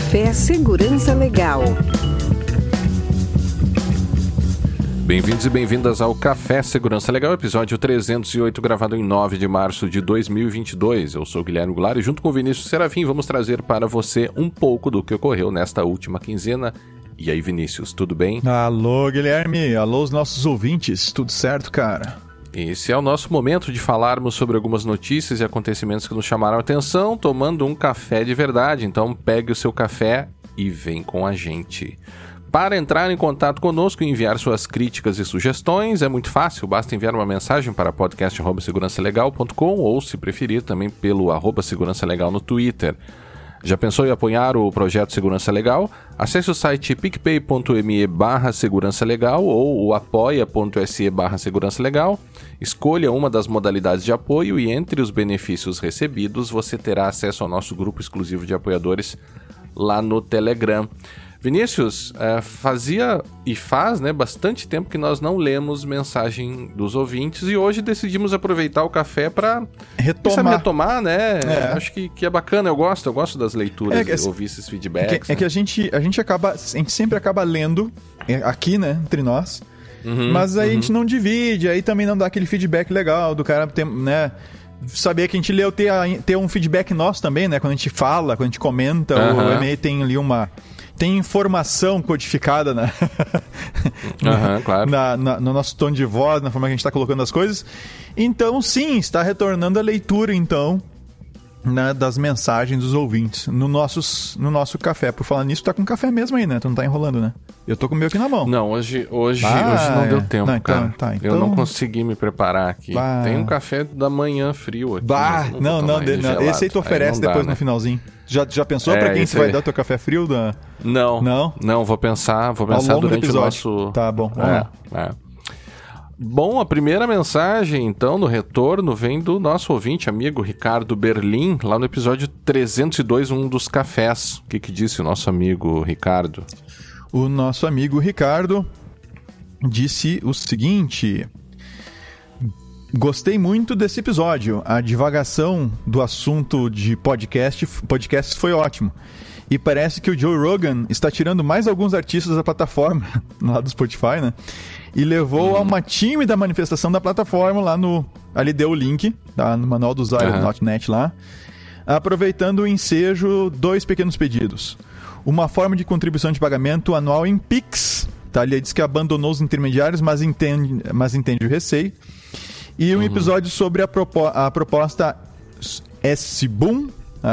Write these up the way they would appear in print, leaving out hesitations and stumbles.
Café Segurança Legal. Bem-vindos e bem-vindas ao Café Segurança Legal, episódio 308, gravado em 9 de março de 2022. Eu sou o Guilherme Goulart e junto com o Vinícius Serafim vamos trazer para você um pouco do que ocorreu nesta última quinzena. E aí, Vinícius, tudo bem? Alô, Guilherme. Alô, os nossos ouvintes. Tudo certo, cara? Esse é o nosso momento de falarmos sobre algumas notícias e acontecimentos que nos chamaram a atenção, tomando um café de verdade. Então pegue o seu café e vem com a gente. Para entrar em contato conosco e enviar suas críticas e sugestões, é muito fácil, basta enviar uma mensagem para podcast@segurançalegal.com ou, se preferir, também pelo @segurançalegal no Twitter. Já pensou em apoiar o projeto Segurança Legal? Acesse o site picpay.me/segurançalegal ou o apoia.se/segurançalegal. Escolha uma das modalidades de apoio e entre os benefícios recebidos você terá acesso ao nosso grupo exclusivo de apoiadores lá no Telegram. Vinícius, fazia e faz bastante tempo que nós não lemos mensagem dos ouvintes e hoje decidimos aproveitar o café para retomar, né? Acho que é bacana, eu gosto das leituras, ouvir esses feedbacks. Que a gente sempre acaba lendo aqui, né, entre nós, mas aí a gente não divide, aí também não dá aquele feedback legal do cara, né? Saber que a gente leu, ter um feedback nosso também, né? Quando a gente fala, quando a gente comenta, o e-mail tem ali tem informação codificada claro. No nosso tom de voz, na forma que a gente está colocando as coisas. Então, sim, está retornando a leitura, então, das mensagens dos ouvintes no nosso café. Por falar nisso, tá com café mesmo aí, né? Tu não tá enrolando, né? Eu tô com o meu aqui na mão. Não, hoje não deu tempo, cara. Eu não consegui me preparar aqui. Tem um café da manhã frio aqui. Não. Esse aí tu oferece depois no finalzinho. Já pensou pra quem você vai dar o teu café frio? Não, vou pensar durante o nosso... Tá bom, vamos lá. Bom, a primeira mensagem, então, no retorno, vem do nosso ouvinte, amigo Ricardo Berlim, lá no episódio 302, um dos cafés. O que disse o nosso amigo Ricardo? O nosso amigo Ricardo disse o seguinte: gostei muito desse episódio. A divagação do assunto de podcasts foi ótimo. E parece que o Joe Rogan está tirando mais alguns artistas da plataforma, lá do Spotify, né? E levou a uma tímida manifestação da plataforma ali deu o link, tá? No manual do usuário do .NET lá. Aproveitando o ensejo, 2 pequenos pedidos. Uma forma de contribuição de pagamento anual em Pix, tá? Ele diz que abandonou os intermediários, mas entende o receio. E um episódio sobre a proposta S-Boom,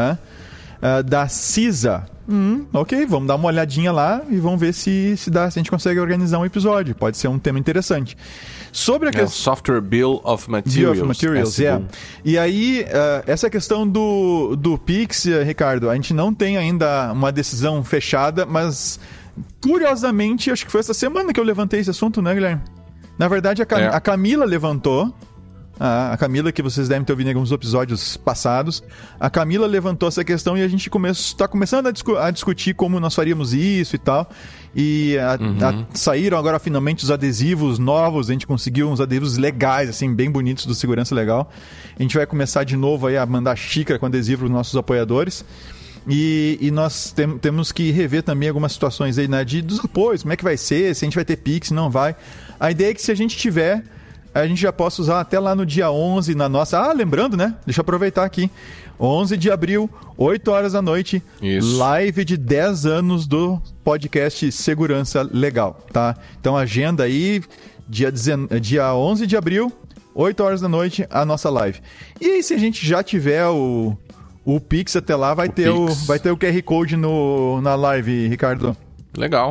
da CISA. Ok, vamos dar uma olhadinha lá e vamos ver se a gente consegue organizar um episódio. Pode ser um tema interessante. Sobre a Software Bill of Materials. E aí, essa questão do Pix, Ricardo, a gente não tem ainda uma decisão fechada, mas curiosamente, acho que foi essa semana que eu levantei esse assunto, né, Guilherme? Na verdade, a Camila levantou. A Camila, que vocês devem ter ouvido em alguns episódios passados, a Camila levantou essa questão e a gente está começando a discutir como nós faríamos isso e tal. E saíram agora finalmente os adesivos novos, a gente conseguiu uns adesivos legais, assim, bem bonitos do Segurança Legal. A gente vai começar de novo aí a mandar xícara com adesivo para os nossos apoiadores. E nós temos que rever também algumas situações aí, né, dos apoios, como é que vai ser, se a gente vai ter Pix, não vai. A ideia é que se a gente tiver, a gente já possa usar até lá no dia 11 na nossa... lembrando, né? Deixa eu aproveitar aqui. 11 de abril, 8 horas da noite. Isso. Live de 10 anos do podcast Segurança Legal, tá? Então, agenda aí, dia 11 de abril, 8 horas da noite, a nossa live. E aí, se a gente já tiver o Pix até lá, vai ter o QR Code na live, Ricardo. Legal.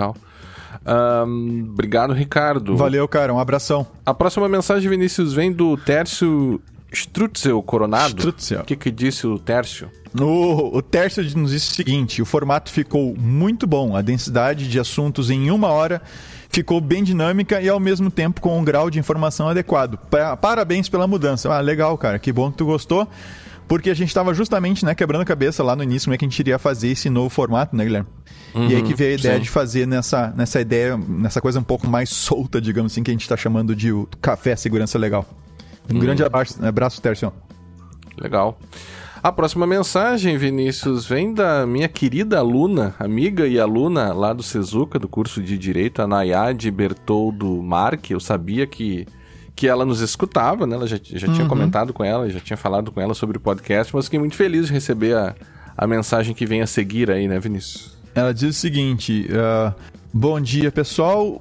Obrigado, Ricardo. Valeu, cara. Um abração. A próxima mensagem, Vinícius, vem do Tércio Strutzel Coronado. Strutzel. O que disse o Tércio? O Tércio nos disse o seguinte: o formato ficou muito bom, a densidade de assuntos em 1 hora ficou bem dinâmica e ao mesmo tempo com um grau de informação adequado. Parabéns pela mudança. Legal, cara. Que bom que tu gostou. Porque a gente estava justamente, né, quebrando a cabeça lá no início como é que a gente iria fazer esse novo formato, né, Guilherme? E aí que veio a ideia de fazer nessa coisa um pouco mais solta, digamos assim, que a gente está chamando de o Café Segurança Legal. Um grande abraço, Tércio. Legal. A próxima mensagem, Vinícius, vem da minha querida aluna, amiga e aluna lá do Sezuca, do curso de Direito, a Nayade Bertoldo Marque. Eu sabia que ela nos escutava, né? Ela já tinha comentado com ela, já tinha falado com ela sobre o podcast, mas fiquei muito feliz de receber a mensagem que vem a seguir aí, né, Vinícius? Ela diz o seguinte: bom dia, pessoal.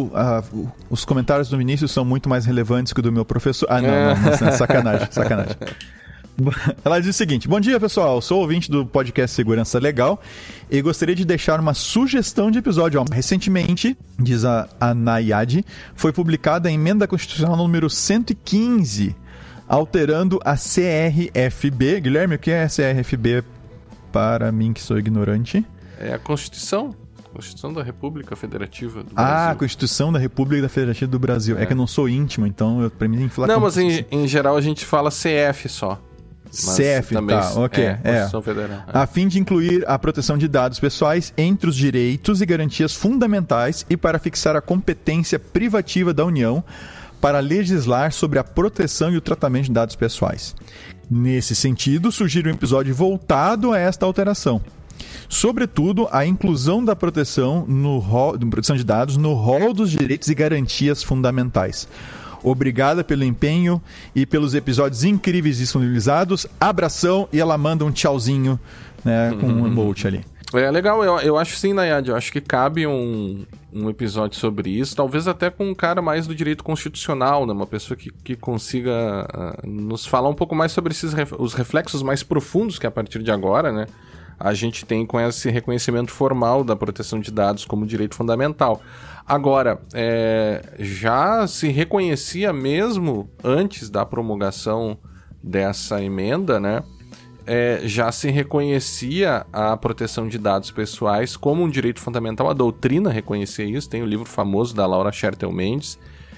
Os comentários do Vinícius são muito mais relevantes que o do meu professor. Não, sacanagem. Ela diz o seguinte: bom dia, pessoal. Sou ouvinte do podcast Segurança Legal e gostaria de deixar uma sugestão de episódio. Recentemente, diz a Nayade, foi publicada a Emenda Constitucional número 115, alterando a CRFB. Guilherme, o que é a CRFB para mim que sou ignorante? É a Constituição da República Federativa do Brasil. A Constituição da República Federativa do Brasil. É que eu não sou íntimo, então pra mim tem que falar... Não, mas em geral a gente fala CF só. CF, tá, ok. Constituição Federal. A fim de incluir a proteção de dados pessoais entre os direitos e garantias fundamentais e para fixar a competência privativa da União para legislar sobre a proteção e o tratamento de dados pessoais. Nesse sentido, sugiro um episódio voltado a esta alteração. Sobretudo, a inclusão da proteção de dados no rol dos direitos e garantias fundamentais. Obrigada pelo empenho e pelos episódios incríveis disponibilizados. Abração, e ela manda um tchauzinho, né, com um emote ali. É legal, eu acho sim, Nayade, eu acho que cabe um episódio sobre isso, talvez até com um cara mais do direito constitucional, né, uma pessoa que consiga nos falar um pouco mais sobre os reflexos mais profundos que a partir de agora, né, a gente tem com esse reconhecimento formal da proteção de dados como direito fundamental. Agora, já se reconhecia mesmo antes da promulgação dessa emenda, né? Já se reconhecia a proteção de dados pessoais como um direito fundamental. A doutrina reconhecia isso, tem o livro famoso da Laura Schertel Mendes,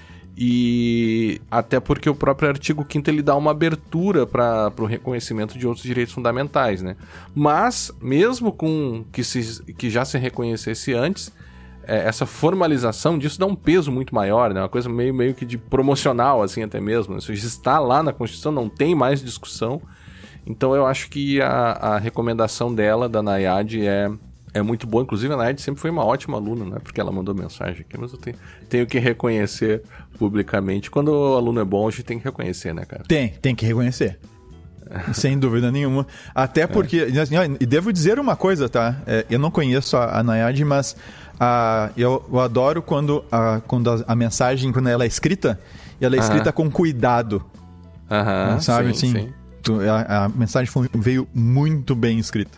e até porque o próprio artigo 5º ele dá uma abertura para o reconhecimento de outros direitos fundamentais, né? Mas, mesmo com que já se reconhecesse antes, essa formalização disso dá um peso muito maior, né? Uma coisa meio que de promocional, assim, até mesmo. Isso já está lá na Constituição, não tem mais discussão. Então eu acho que a recomendação dela, da Nayade, é muito boa. Inclusive a Nayade sempre foi uma ótima aluna, não é porque ela mandou mensagem aqui, mas eu tenho que reconhecer publicamente. Quando o aluno é bom, a gente tem que reconhecer, né, cara? Tem que reconhecer. Sem dúvida nenhuma. Até porque... E devo dizer uma coisa, tá? Eu não conheço a Nayade, mas eu adoro quando a mensagem, quando ela é escrita, ela é escrita com cuidado. Sabe? Sim, sim. A mensagem veio muito bem escrita.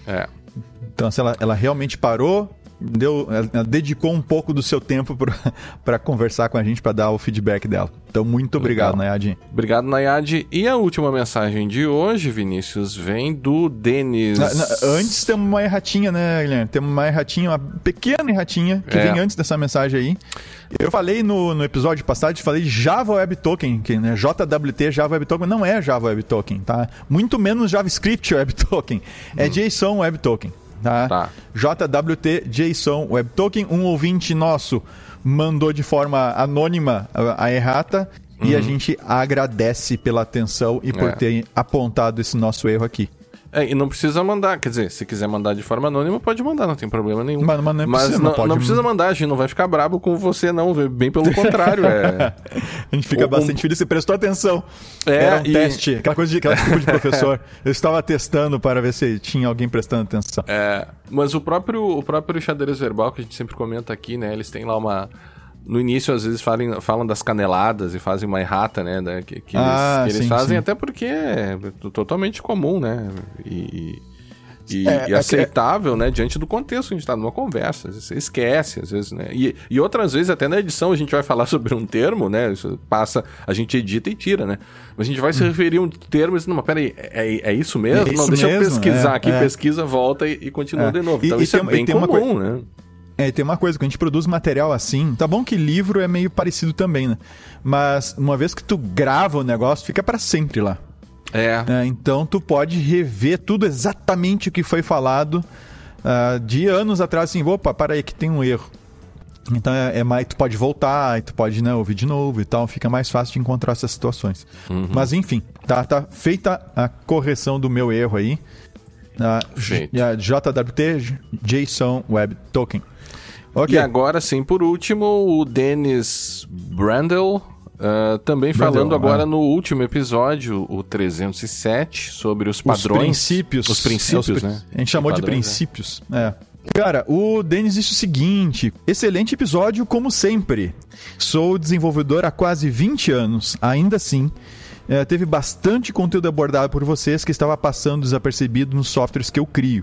Então, se ela realmente parou, ela dedicou um pouco do seu tempo para conversar com a gente, para dar o feedback dela. Então, muito obrigado, Nayade. Obrigado, Nayade. E a última mensagem de hoje, Vinícius, vem do Denis. Antes temos uma erratinha, né, Guilherme? Temos uma erratinha, uma pequena erratinha, que vem antes dessa mensagem aí. Eu falei no episódio passado, falei Java Web Token, que, né, JWT Java Web Token, não é Java Web Token, tá? Muito menos JavaScript Web Token. É JSON Web Token. Tá? JWT JSON Web Token. Um ouvinte nosso mandou de forma anônima a errata e a gente agradece pela atenção e por ter apontado esse nosso erro aqui. E não precisa mandar, quer dizer, se quiser mandar de forma anônima, pode mandar, não tem problema nenhum. Mas não precisa mandar, a gente não vai ficar brabo com você, não, bem pelo contrário. A gente fica bastante feliz, você prestou atenção. Era um teste, aquela tipo de professor. Eu estava testando para ver se tinha alguém prestando atenção. Mas o próprio xadrez verbal, que a gente sempre comenta aqui, né, eles têm lá no início, às vezes, falam das caneladas e fazem uma errata, né? Que eles fazem, sim. Até porque é totalmente comum, né? E aceitável, né? Diante do contexto, a gente tá numa conversa. Às vezes você esquece, às vezes, né? E outras vezes, até na edição, a gente vai falar sobre um termo, né? Isso passa, a gente edita e tira, né? Mas a gente vai se referir a um termo e diz, não, mas peraí, é isso mesmo? Não, deixa eu pesquisar aqui, pesquisa, volta e continua de novo. Então isso é bem comum, né? Tem uma coisa, quando a gente produz material assim, tá bom que livro é meio parecido também, né? Mas uma vez que tu grava o negócio, fica pra sempre lá. Então tu pode rever tudo exatamente o que foi falado de anos atrás, assim, opa, para aí que tem um erro. Então tu pode voltar, tu pode, né, ouvir de novo e tal, fica mais fácil de encontrar essas situações. Mas enfim, tá feita a correção do meu erro aí. JWT, JSON Web Token. Okay. E agora sim, por último, o Dennis Brandel, também falando agora no último episódio, o 307, sobre os padrões. Os princípios, né? A gente chamou de princípios. Cara, o Dennis disse o seguinte: excelente episódio, como sempre. Sou desenvolvedor há quase 20 anos. Ainda assim, teve bastante conteúdo abordado por vocês que estava passando desapercebido nos softwares que eu crio.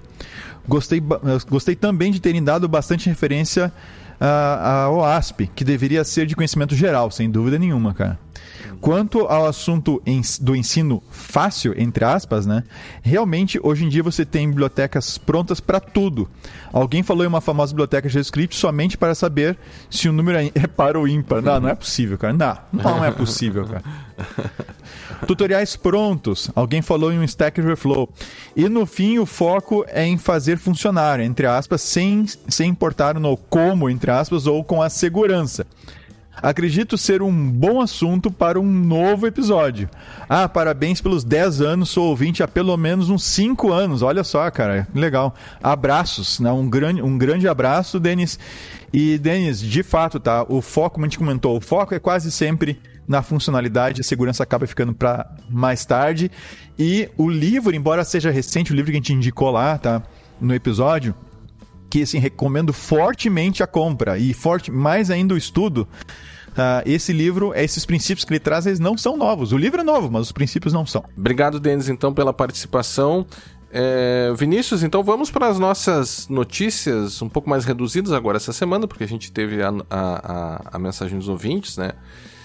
Gostei também de terem dado bastante referência ao OASP, que deveria ser de conhecimento geral, sem dúvida nenhuma, cara. Quanto ao assunto do ensino fácil, entre aspas, né? Realmente, hoje em dia você tem bibliotecas prontas para tudo. Alguém falou em uma famosa biblioteca de JavaScript somente para saber se o número é par ou ímpar. Não é possível, cara. Não é possível, cara. Tutoriais prontos. Alguém falou em um Stack Overflow. E no fim, o foco é em fazer funcionar, entre aspas, sem importar no como, entre aspas, ou com a segurança. Acredito ser um bom assunto para um novo episódio. Parabéns pelos 10 anos, sou ouvinte há pelo menos uns 5 anos. Olha só, cara, legal. Abraços, né? Um grande abraço, Denis. E, Denis, de fato, tá? O foco, como a gente comentou, o foco é quase sempre na funcionalidade, a segurança acaba ficando para mais tarde. E o livro, embora seja recente, o livro que a gente indicou lá, tá? No episódio, que assim, recomendo fortemente a compra e mais ainda o estudo. Esse livro, esses princípios que ele traz, eles não são novos. O livro é novo, mas os princípios não são. Obrigado, Denis, então, pela participação. Vinícius, então vamos para as nossas notícias um pouco mais reduzidas agora essa semana, porque a gente teve a mensagem dos ouvintes, né?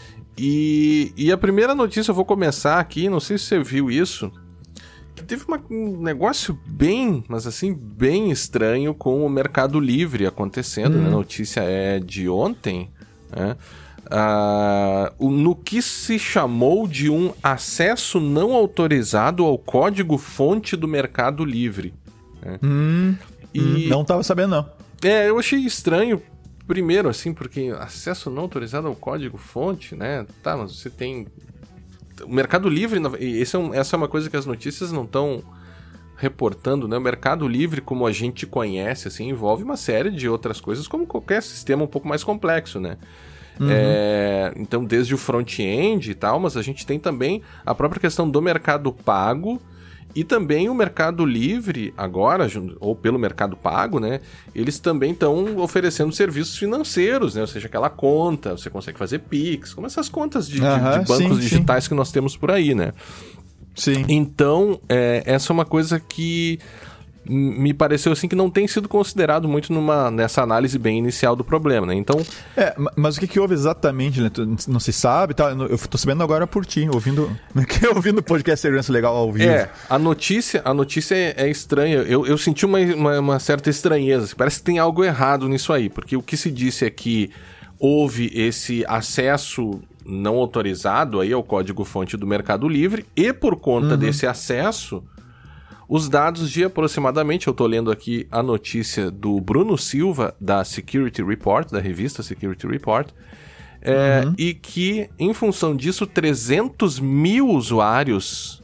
E a primeira notícia eu vou começar aqui, não sei se você viu isso, que teve um negócio bem estranho com o Mercado Livre acontecendo, né? A notícia é de ontem, né? No que se chamou de um acesso não autorizado ao código-fonte do Mercado Livre. Né? Não estava sabendo, não. Eu achei estranho, primeiro, assim, porque acesso não autorizado ao código-fonte, né? Tá, mas você tem... O Mercado Livre, essa é uma coisa que as notícias não estão reportando, né? O Mercado Livre, como a gente conhece, assim, envolve uma série de outras coisas, como qualquer sistema um pouco mais complexo, né? Então, desde o front-end e tal, mas a gente tem também a própria questão do mercado pago e também o Mercado Livre, agora, ou pelo Mercado Pago, né? Eles também estão oferecendo serviços financeiros, né? Ou seja, aquela conta, você consegue fazer Pix, como essas contas de bancos digitais que nós temos por aí, né? Sim. Então, essa é uma coisa que me pareceu assim que não tem sido considerado muito nessa análise bem inicial do problema, né? Então... mas o que houve exatamente, né? Não se sabe, tá? Eu tô sabendo agora por ti, ouvindo o podcast Segurança Legal ao vivo. A notícia é estranha. Eu senti uma certa estranheza. Parece que tem algo errado nisso aí, porque o que se disse é que houve esse acesso não autorizado aí ao código-fonte do Mercado Livre e por conta desse acesso... Os dados de aproximadamente, eu estou lendo aqui a notícia do Bruno Silva, da Security Report, da revista Security Report, e que, em função disso, 300 mil usuários,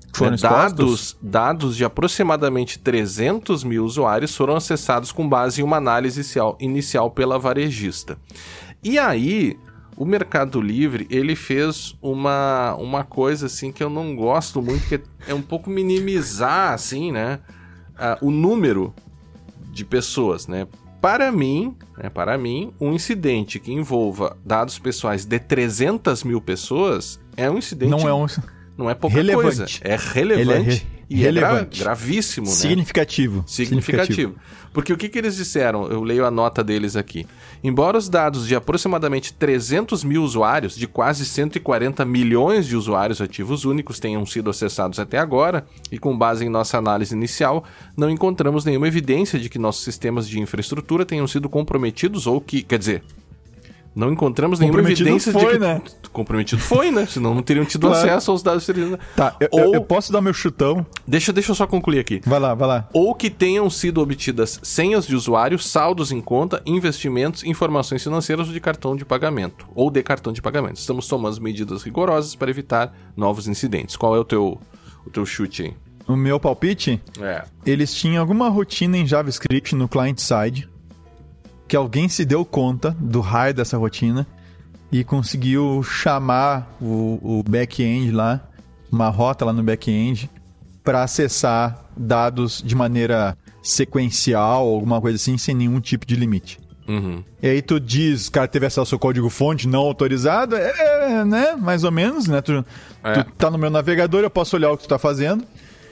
dados de aproximadamente 300 mil usuários foram acessados com base em uma análise inicial pela varejista. E aí... O Mercado Livre, ele fez uma coisa, assim, que eu não gosto muito, que é um pouco minimizar, assim, né, o número de pessoas, né. Para mim, um incidente que envolva dados pessoais de 300 mil pessoas é um incidente... Não é pouca coisa. É relevante. Relevante. É gravíssimo, né? Significativo. Porque o que eles disseram? Eu leio a nota deles aqui. Embora os dados de aproximadamente 300 mil usuários, de quase 140 milhões de usuários ativos únicos tenham sido acessados até agora, e com base em nossa análise inicial, não encontramos nenhuma evidência de que nossos sistemas de infraestrutura tenham sido comprometidos ou que... Quer dizer, Não encontramos nenhuma evidência foi, de que... né? Comprometido foi, né? Senão não teriam tido Claro. acesso aos dados. Tá, eu posso dar meu chutão? Deixa eu só concluir aqui. Vai lá. Ou que tenham sido obtidas senhas de usuário, saldos em conta, investimentos, informações financeiras ou de cartão de pagamento. Ou de cartão de pagamento. Estamos tomando medidas rigorosas para evitar novos incidentes. Qual é o teu chute aí? O meu palpite? Eles tinham alguma rotina em JavaScript no client-side que alguém se deu conta do raio dessa rotina e conseguiu chamar o back-end lá, uma rota lá no back-end, para acessar dados de maneira sequencial, alguma coisa assim, sem nenhum tipo de limite. Uhum. E aí tu diz, cara, teve acesso ao código-fonte não autorizado, né? Mais ou menos, né? Tu tá no meu navegador, eu posso olhar o que tu tá fazendo.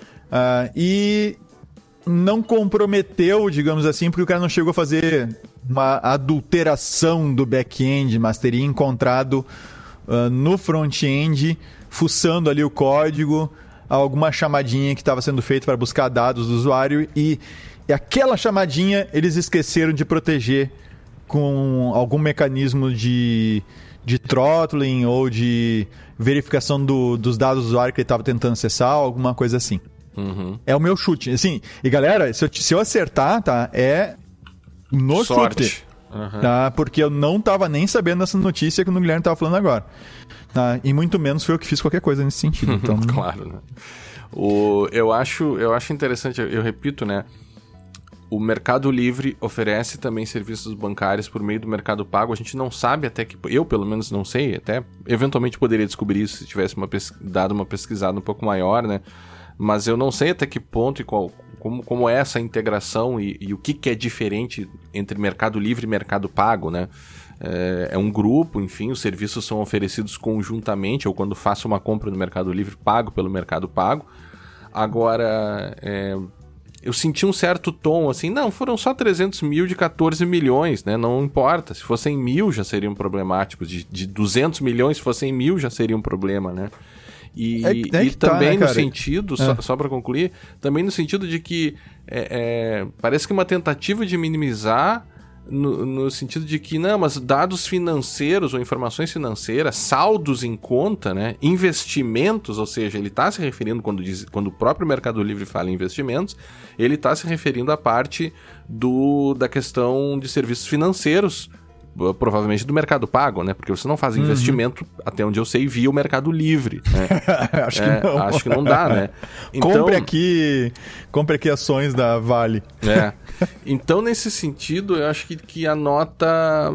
E não comprometeu, digamos assim, porque o cara não chegou a fazer uma adulteração do back-end, mas teria encontrado no front-end, fuçando ali o código, alguma chamadinha que estava sendo feita para buscar dados do usuário e aquela chamadinha eles esqueceram de proteger com algum mecanismo de throttling ou de verificação dos dados do usuário que ele estava tentando acessar, alguma coisa assim. Uhum. É o meu chute. Assim, e galera, se eu acertar, tá? É no sorte. Chute. Uhum. Tá? Porque eu não tava nem sabendo dessa notícia que o Guilherme tava falando agora. Tá? E muito menos foi eu que fiz qualquer coisa nesse sentido. Então... Claro, né? Eu acho interessante, eu repito, né? O Mercado Livre oferece também serviços bancários por meio do Mercado Pago. A gente não sabe até que... Eu, pelo menos, não sei. Até eventualmente poderia descobrir isso se tivesse dado uma pesquisada um pouco maior, né? Mas eu não sei até que ponto e como é essa integração e o que é diferente entre Mercado Livre e Mercado Pago, né? É um grupo, enfim, os serviços são oferecidos conjuntamente, ou quando faço uma compra no Mercado Livre, pago pelo Mercado Pago. Agora, eu senti um certo tom, assim, não, foram só 300 mil de 14 milhões, né? Não importa, se fossem 1.000 já seriam problemáticos, de 200 milhões, se fossem 1.000 já seria um problema, né? E também no sentido, só para concluir, também no sentido de que parece que uma tentativa de minimizar no sentido de que, não, mas dados financeiros ou informações financeiras, saldos em conta, né, investimentos, ou seja, ele está se referindo, quando o próprio Mercado Livre fala em investimentos, ele está se referindo à parte da questão de serviços financeiros, provavelmente do Mercado Pago, né? Porque você não faz investimento, até onde eu sei, via o Mercado Livre. Né? Acho que não dá, né? Então, compre aqui ações da Vale. Então, nesse sentido, eu acho que a nota,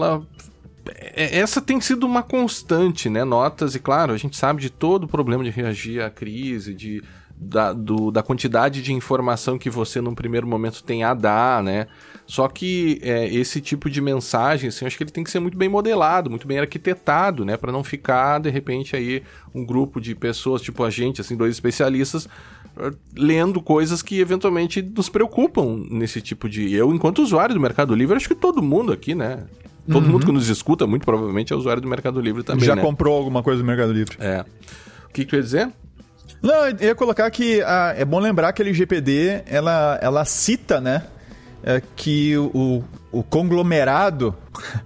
essa tem sido uma constante, né? Notas, e claro, a gente sabe de todo o problema de reagir à crise, da quantidade de informação que você, num primeiro momento, tem a dar, né? Só que esse tipo de mensagem, assim, eu acho que ele tem que ser muito bem modelado, muito bem arquitetado, né? Para não ficar, de repente, aí um grupo de pessoas, tipo a gente, assim, 2 especialistas, lendo coisas que eventualmente nos preocupam nesse tipo de... Eu, enquanto usuário do Mercado Livre, acho que todo mundo aqui, né? Todo mundo que nos escuta, muito provavelmente, é usuário do Mercado Livre também, já né? comprou alguma coisa do Mercado Livre. O que tu ia dizer? Não, eu ia colocar que é bom lembrar que a LGPD, ela cita, né? Que o conglomerado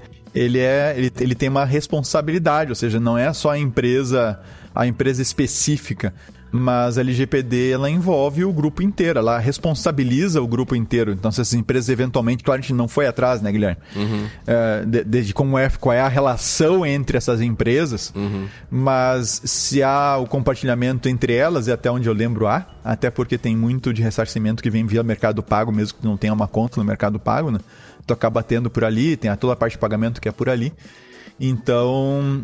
ele tem uma responsabilidade, ou seja, não é só a empresa específica, mas a LGPD ela envolve o grupo inteiro, ela responsabiliza o grupo inteiro. Então, se essas empresas eventualmente, claro, a gente não foi atrás, né, Guilherme? De qual é a relação entre essas empresas, mas se há o compartilhamento entre elas, e até onde eu lembro até porque tem muito de ressarcimento que vem via Mercado Pago, mesmo que não tenha uma conta no Mercado Pago, né? Tu acaba tendo por ali, tem toda a parte de pagamento que é por ali. Então,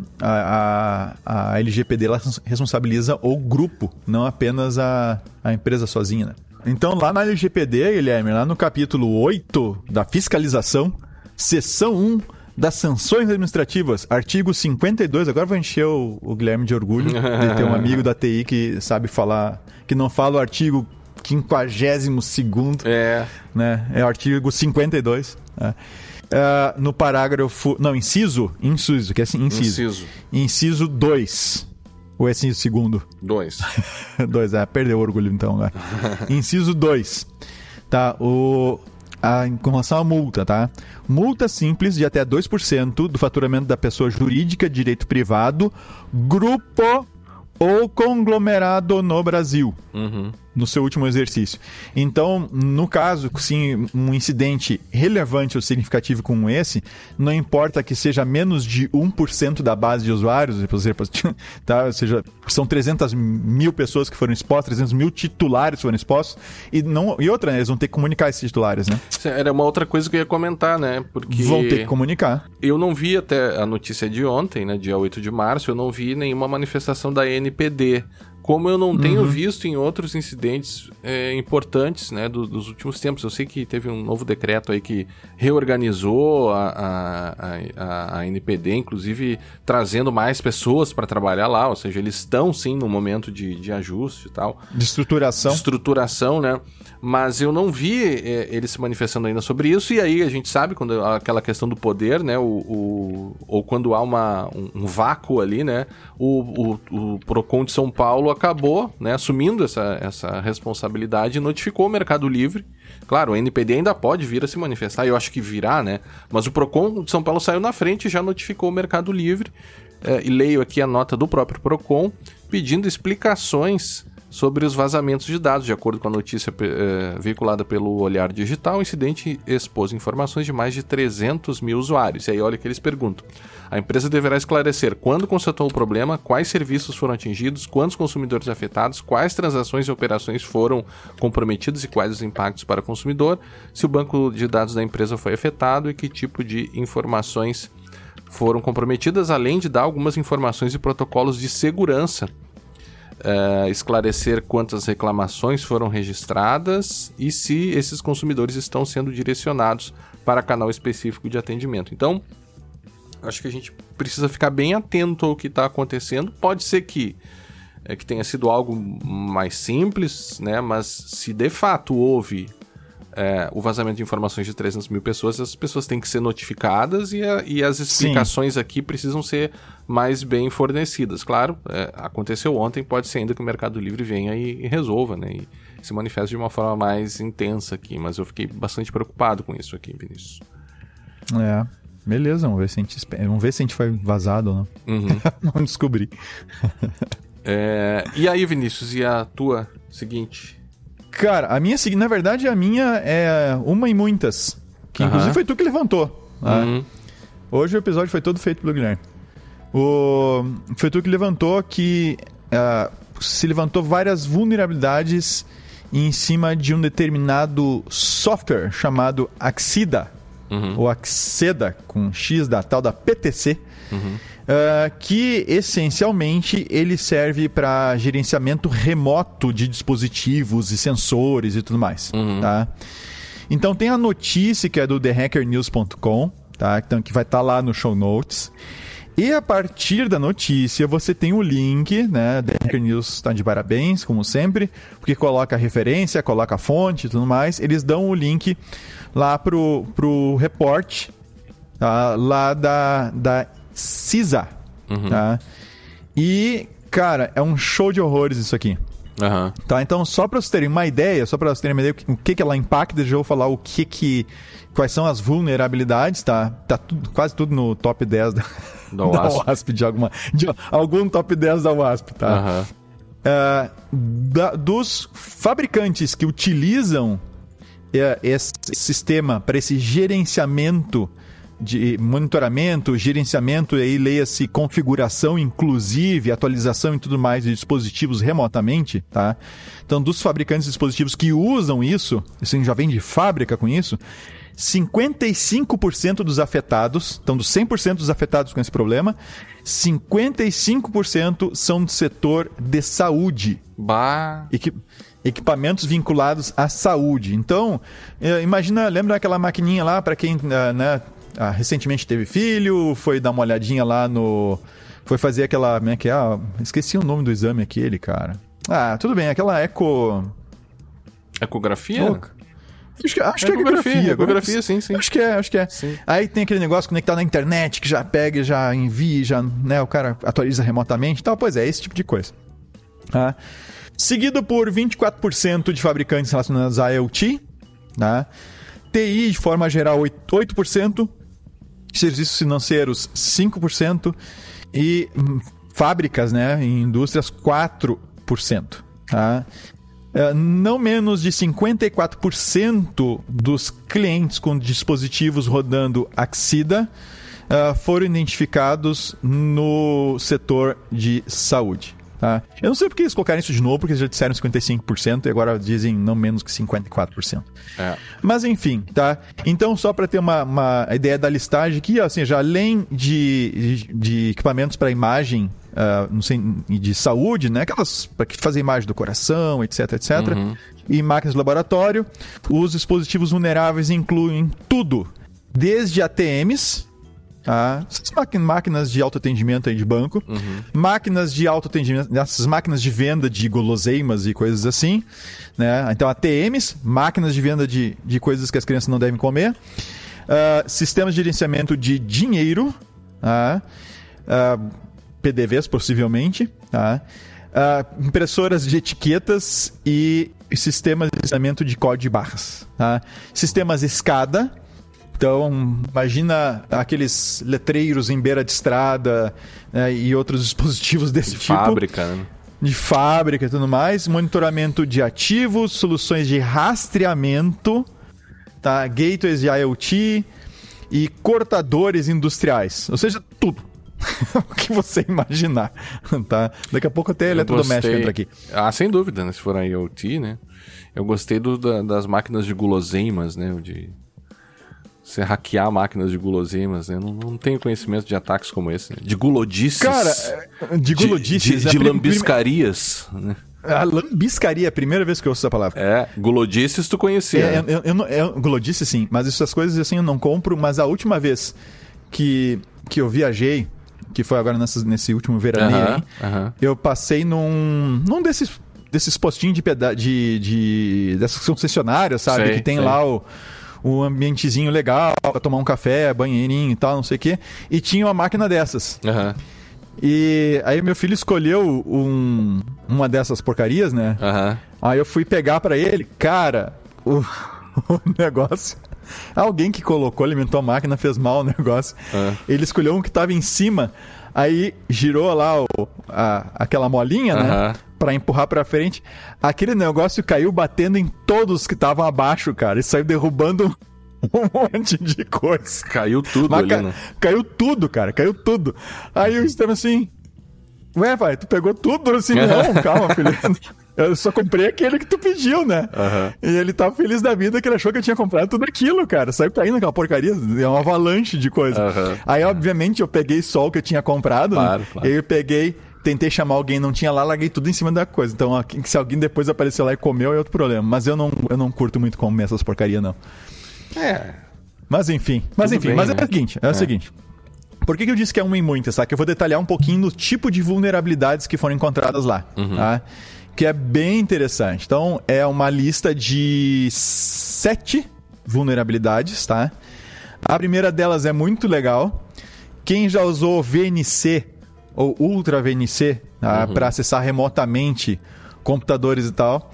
a LGPD ela responsabiliza o grupo, não apenas a empresa sozinha, né? Então, lá na LGPD, Guilherme, lá no capítulo 8 da fiscalização, seção 1 das sanções administrativas, artigo 52, agora vou encher o Guilherme de orgulho de ter um amigo da TI que sabe falar, que não fala o artigo 52º, né? É o artigo 52, né? No parágrafo... Não, inciso, que é assim, inciso 2. Ou é inciso segundo? 2. 2, perdeu o orgulho então agora. Inciso 2. Tá, com relação à multa, tá? Multa simples de até 2% do faturamento da pessoa jurídica de direito privado, grupo ou conglomerado no Brasil. No seu último exercício. Então, no caso, sim, um incidente relevante ou significativo como esse, não importa que seja menos de 1% da base de usuários, tá? Ou seja, são 300 mil pessoas que foram expostas, 300 mil titulares foram expostos, e outra, né, eles vão ter que comunicar esses titulares, né? Era uma outra coisa que eu ia comentar, né? Porque vão ter que comunicar. Eu não vi até a notícia de ontem, né, dia 8 de março, eu não vi nenhuma manifestação da NPD. Como eu não tenho visto em outros incidentes importantes, né, dos últimos tempos. Eu sei que teve um novo decreto aí que reorganizou a NPD, inclusive trazendo mais pessoas para trabalhar lá, ou seja, eles estão sim no momento de ajuste e tal. De estruturação. De estruturação, né? Mas eu não vi eles se manifestando ainda sobre isso, e aí a gente sabe quando aquela questão do poder, né, ou quando há um vácuo ali, né, o Procon de São Paulo acabou, né, assumindo essa responsabilidade e notificou o Mercado Livre. Claro, o NPD ainda pode vir a se manifestar, eu acho que virá, né, mas o Procon de São Paulo saiu na frente e já notificou o Mercado Livre, e leio aqui a nota do próprio Procon, pedindo explicações sobre os vazamentos de dados. De acordo com a notícia veiculada pelo Olhar Digital, o incidente expôs informações de mais de 300 mil usuários. E aí olha que eles perguntam. A empresa deverá esclarecer quando constatou o problema, quais serviços foram atingidos, quantos consumidores afetados, quais transações e operações foram comprometidas e quais os impactos para o consumidor, se o banco de dados da empresa foi afetado e que tipo de informações foram comprometidas, além de dar algumas informações e protocolos de segurança. Esclarecer quantas reclamações foram registradas e se esses consumidores estão sendo direcionados para canal específico de atendimento. Então, acho que a gente precisa ficar bem atento ao que está acontecendo. Pode ser que tenha sido algo mais simples, né? Mas se de fato houve o vazamento de informações de 300 mil pessoas, as pessoas têm que ser notificadas e as explicações aqui precisam ser mais bem fornecidas. Claro, aconteceu ontem, pode ser ainda que o Mercado Livre venha e resolva, né? E se manifeste de uma forma mais intensa aqui, mas eu fiquei bastante preocupado com isso aqui, Vinícius. Beleza, vamos ver se a gente foi vazado ou não. Vamos descobrir. E aí, Vinícius, e a tua seguinte? Cara, na verdade, a minha é uma em muitas. Que inclusive foi tu que levantou. Hoje o episódio foi todo feito pelo Guilherme. Foi tu que levantou que se levantou várias vulnerabilidades em cima de um determinado software chamado Axida, ou Axeda, com X da tal da PTC, que essencialmente ele serve para gerenciamento remoto de dispositivos e sensores e tudo mais. Tá? Então tem a notícia que é do thehackernews.com, tá? Então, que vai estar lá no show notes. E a partir da notícia você tem o link, né? The Hacker News está de parabéns, como sempre, porque coloca a referência, coloca a fonte e tudo mais. Eles dão o link lá pro report, tá? Lá da CISA. Tá? E, cara, é um show de horrores isso aqui. Tá? Então, só para vocês terem uma ideia, o que ela impacta, deixa eu falar quais são as vulnerabilidades, tá? Tá quase tudo no top 10 da WASP, de algum top 10 da WASP, tá? Dos fabricantes que utilizam esse sistema para esse gerenciamento de monitoramento, gerenciamento, e aí leia-se configuração, inclusive atualização e tudo mais de dispositivos remotamente, tá? Então, dos fabricantes de dispositivos que usam isso, assim, já vem de fábrica com isso, 55% dos afetados, então dos 100% dos afetados com esse problema, 55% são do setor de saúde. Equipamentos vinculados à saúde. Então, lembra aquela maquininha lá, para quem, né, recentemente teve filho, foi dar uma olhadinha lá foi fazer aquela... Como é que é? Esqueci o nome do exame aquele, cara. Tudo bem, aquela Ecografia? Acho que é ecografia, sim. Acho que é. Sim. Aí tem aquele negócio conectado na internet, que já pega, já envia, né, o cara atualiza remotamente e tal. Pois é, esse tipo de coisa. Tá? Seguido por 24% de fabricantes relacionados a IoT. Tá? TI, de forma geral, 8%. Serviços financeiros, 5%. E fábricas, né, em indústrias, 4%. Tá? Não menos de 54% dos clientes com dispositivos rodando Axida foram identificados no setor de saúde. Tá? Eu não sei porque eles colocaram isso de novo, porque eles já disseram 55% e agora dizem não menos que 54%. Mas enfim, tá? Então, só para ter uma ideia da listagem aqui, assim, já além de equipamentos para imagem de saúde, né? Aquelas para fazer imagem do coração, etc, etc. E máquinas de laboratório, os dispositivos vulneráveis incluem tudo, desde ATMs. Essas máquinas de autoatendimento aí de banco, máquinas de autoatendimento, essas máquinas de venda de guloseimas e coisas assim, né? Então, ATMs, máquinas de venda de coisas que as crianças não devem comer, sistemas de gerenciamento de dinheiro, PDVs possivelmente, impressoras de etiquetas e sistemas de gerenciamento de código de barras, sistemas escada. Então, imagina aqueles letreiros em beira de estrada, né, e outros dispositivos desse tipo. Fábrica, né? De fábrica e tudo mais. Monitoramento de ativos, soluções de rastreamento, tá? Gateways de IoT e cortadores industriais. Ou seja, tudo. O que você imaginar. Tá? Daqui a pouco até eletrodoméstico entra aqui. Sem dúvida, né? Se for a IoT, né? Eu gostei das máquinas de guloseimas, né? Você hackear máquinas de guloseimas, né? Não tenho conhecimento de ataques como esse, né? De gulodices. Cara, de gulodices. De lambiscarias, né? A lambiscaria é a primeira vez que eu ouço essa palavra. Gulodices tu conhecia. Gulodices sim, mas essas coisas assim eu não compro, mas a última vez que eu viajei, que foi agora nesse último veraneio, eu passei num desses postinhos dessas concessionárias, sabe? Sei, que tem lá o ambientezinho legal pra tomar um café, banheirinho e tal, não sei o quê. E tinha uma máquina dessas. E aí meu filho escolheu uma dessas porcarias, né? Aí eu fui pegar pra ele. Cara, o negócio... Alguém que colocou, alimentou a máquina, fez mal o negócio. Ele escolheu um que tava em cima. Aí girou lá aquela molinha, né? Pra empurrar pra frente. Aquele negócio caiu batendo em todos que estavam abaixo, cara. E saiu derrubando um monte de coisa. Caiu tudo ali, né? Caiu tudo, cara. Caiu tudo. Aí eu estava assim... Ué, pai, tu pegou tudo? Assim, não, calma, filho. Eu só comprei aquele que tu pediu, né? E ele tava feliz da vida que ele achou que eu tinha comprado tudo aquilo, cara. Saiu caindo aquela porcaria. É uma avalanche de coisa. Aí, obviamente, eu peguei só o que eu tinha comprado. Claro. E aí eu peguei... Tentei chamar alguém, não tinha lá, larguei tudo em cima da coisa. Então, se alguém depois aparecer lá e comeu, é outro problema. Mas eu não curto muito comer essas porcarias, não. Mas enfim. Mas é o seguinte. Por que eu disse que é uma em muitas, tá? Que eu vou detalhar um pouquinho no tipo de vulnerabilidades que foram encontradas lá, tá? Que é bem interessante. Então, é uma lista de 7 vulnerabilidades, tá? A primeira delas é muito legal. Quem já usou VNC ou Ultra VNC, para acessar remotamente computadores e tal,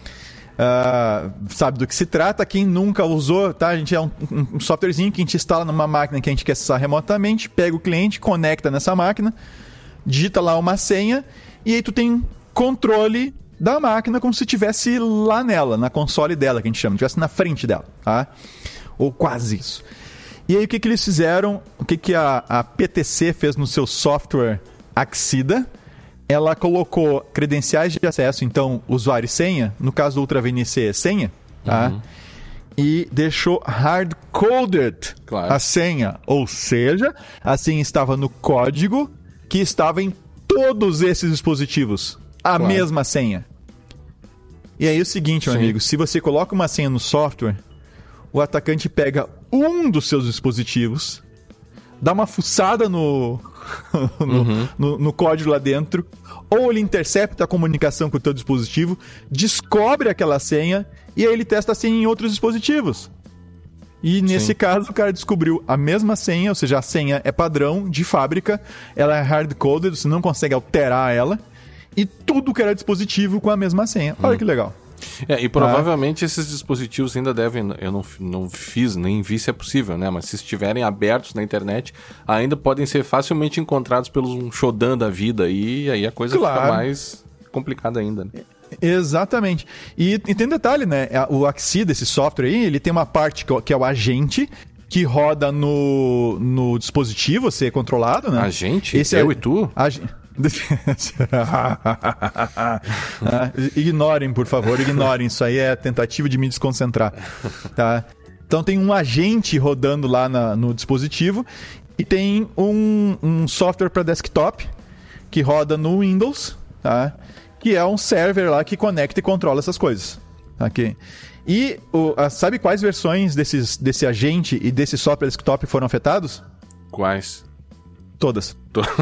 sabe do que se trata. Quem nunca usou, tá? A gente é um softwarezinho que a gente instala numa máquina que a gente quer acessar remotamente, pega o cliente, conecta nessa máquina, digita lá uma senha e aí tu tem controle da máquina como se estivesse lá nela, na console dela, que a gente chama, estivesse na frente dela, tá? Ou quase isso. E aí o que eles fizeram, o que a PTC fez no seu software Axida? Ela colocou credenciais de acesso, então usuário e senha, no caso do Ultra VNC é senha, tá? E deixou hard-coded a senha, ou seja, a senha estava no código que estava em todos esses dispositivos, a mesma senha. E aí é o seguinte, meu amigo, se você coloca uma senha no software, o atacante pega um dos seus dispositivos, dá uma fuçada no código lá dentro, ou ele intercepta a comunicação com o teu dispositivo, descobre aquela senha e aí ele testa a senha em outros dispositivos. E nesse caso o cara descobriu a mesma senha, ou seja, a senha é padrão de fábrica, ela é hard-coded, você não consegue alterar ela, e tudo que era dispositivo com a mesma senha. Olha que legal. E provavelmente esses dispositivos ainda devem, eu não fiz, nem vi se é possível, né? Mas se estiverem abertos na internet, ainda podem ser facilmente encontrados pelos um Shodan da vida e aí a coisa fica mais complicada ainda, né? Exatamente. E tem detalhe, né? O Axida, esse software aí, ele tem uma parte que é o agente, que roda no dispositivo, você é controlado, né? Agente? Eu e tu? Ignorem, por favor, ignorem. Isso aí é tentativa de me desconcentrar, tá? Então tem um agente rodando lá no dispositivo e tem um software para desktop que roda no Windows, tá? Que é um server lá que conecta e controla essas coisas, ok? E sabe quais versões desse agente e desse software desktop foram afetados? Quais? Todas.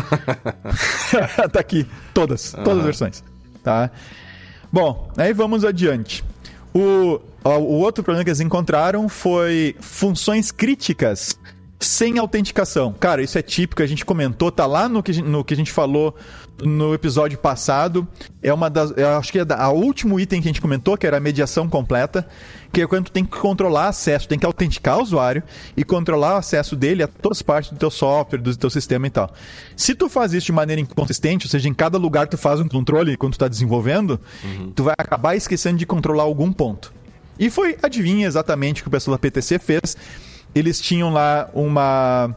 Tá aqui. Todas as versões. Tá? Bom, aí vamos adiante. O outro problema que eles encontraram foi funções críticas sem autenticação. Cara, isso é típico, a gente comentou, tá lá no que a gente falou no episódio passado. Eu acho que é o último item que a gente comentou, que era a mediação completa, que é quando tu tem que controlar acesso, tem que autenticar o usuário e controlar o acesso dele a todas as partes do teu software, do teu sistema e tal. Se tu faz isso de maneira inconsistente, ou seja, em cada lugar tu faz um controle quando tu tá desenvolvendo, tu vai acabar esquecendo de controlar algum ponto. E adivinha exatamente o que o pessoal da PTC fez. Eles tinham lá uma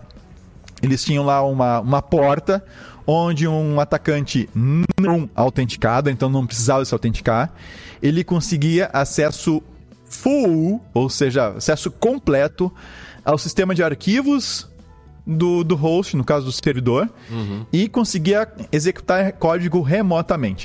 porta onde um atacante não autenticado, então não precisava se autenticar, ele conseguia acesso full, ou seja, acesso completo ao sistema de arquivos do host, no caso do servidor, e conseguia executar código remotamente.